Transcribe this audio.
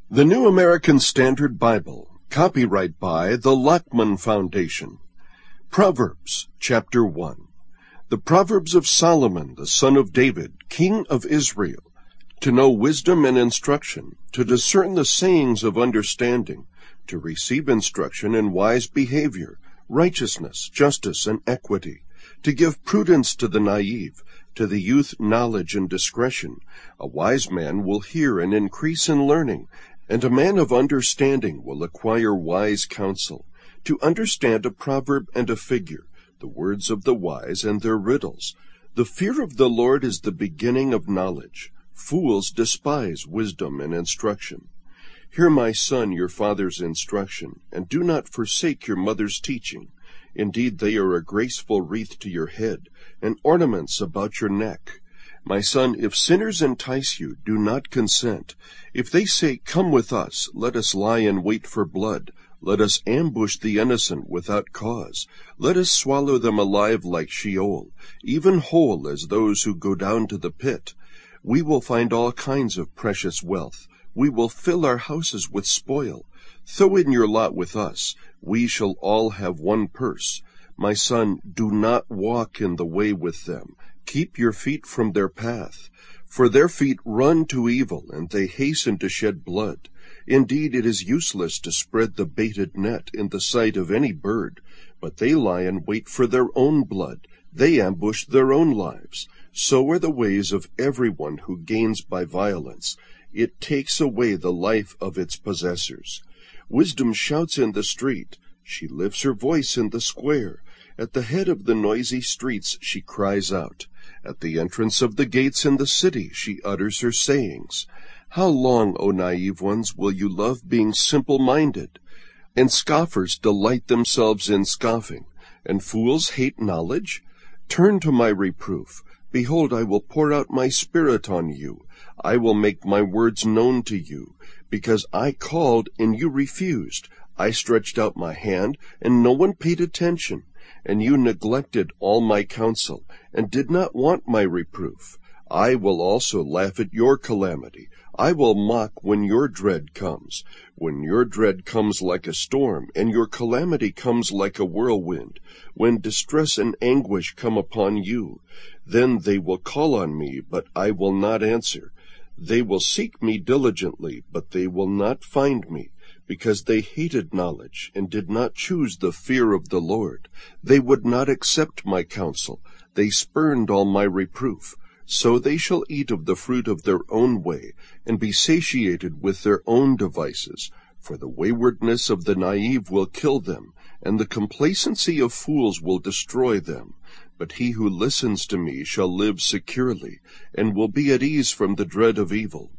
The New American Standard Bible, copyright by the Lockman Foundation. Proverbs, chapter 1. The Proverbs of Solomon, the son of David, king of Israel, to know wisdom and instruction, to discern the sayings of understanding, to receive instruction in wise behavior, righteousness, justice, and equity, to give prudence to the naive, to the youth knowledge and discretion. A wise man will hear and increase in learning, and a man of understanding will acquire wise counsel. To understand a proverb and a figure, the words of the wise and their riddles. The fear of the Lord is the beginning of knowledge. Fools despise wisdom and instruction. Hear, my son, your father's instruction, and do not forsake your mother's teaching. Indeed, they are a graceful wreath to your head, and ornaments about your neck. My son, if sinners entice you, do not consent. If they say, "Come with us, let us lie in wait for blood. Let us ambush the innocent without cause. Let us swallow them alive like Sheol, even whole as those who go down to the pit. We will find all kinds of precious wealth. We will fill our houses with spoil. Throw in your lot with us. We shall all have one purse. My son, do not walk in the way with them. Keep your feet from their path. For their feet run to evil, and they hasten to shed blood. Indeed, it is useless to spread the baited net in the sight of any bird, but they lie in wait for their own blood. They ambush their own lives. So are the ways of everyone who gains by violence. It takes away the life of its possessors. Wisdom shouts in the street. She lifts her voice in the square. At the head of the noisy streets she cries out. At the entrance of the gates in the city she utters her sayings. How long, O naive ones, will you love being simple-minded? And scoffers delight themselves in scoffing, and fools hate knowledge? Turn to my reproof. Behold, I will pour out my spirit on you. I will make my words known to you. Because I called, and you refused. I stretched out my hand, and no one paid attention. And you neglected all my counsel, and did not want my reproof. I will also laugh at your calamity. I will mock when your dread comes. When your dread comes like a storm, and your calamity comes like a whirlwind, when distress and anguish come upon you, then they will call on me, but I will not answer. They will seek me diligently, but they will not find me, because they hated knowledge and did not choose the fear of the Lord. They would not accept my counsel. They spurned all my reproof. So they shall eat of the fruit of their own way, and be satiated with their own devices. For the waywardness of the naive will kill them, and the complacency of fools will destroy them. But he who listens to me shall live securely, and will be at ease from the dread of evil.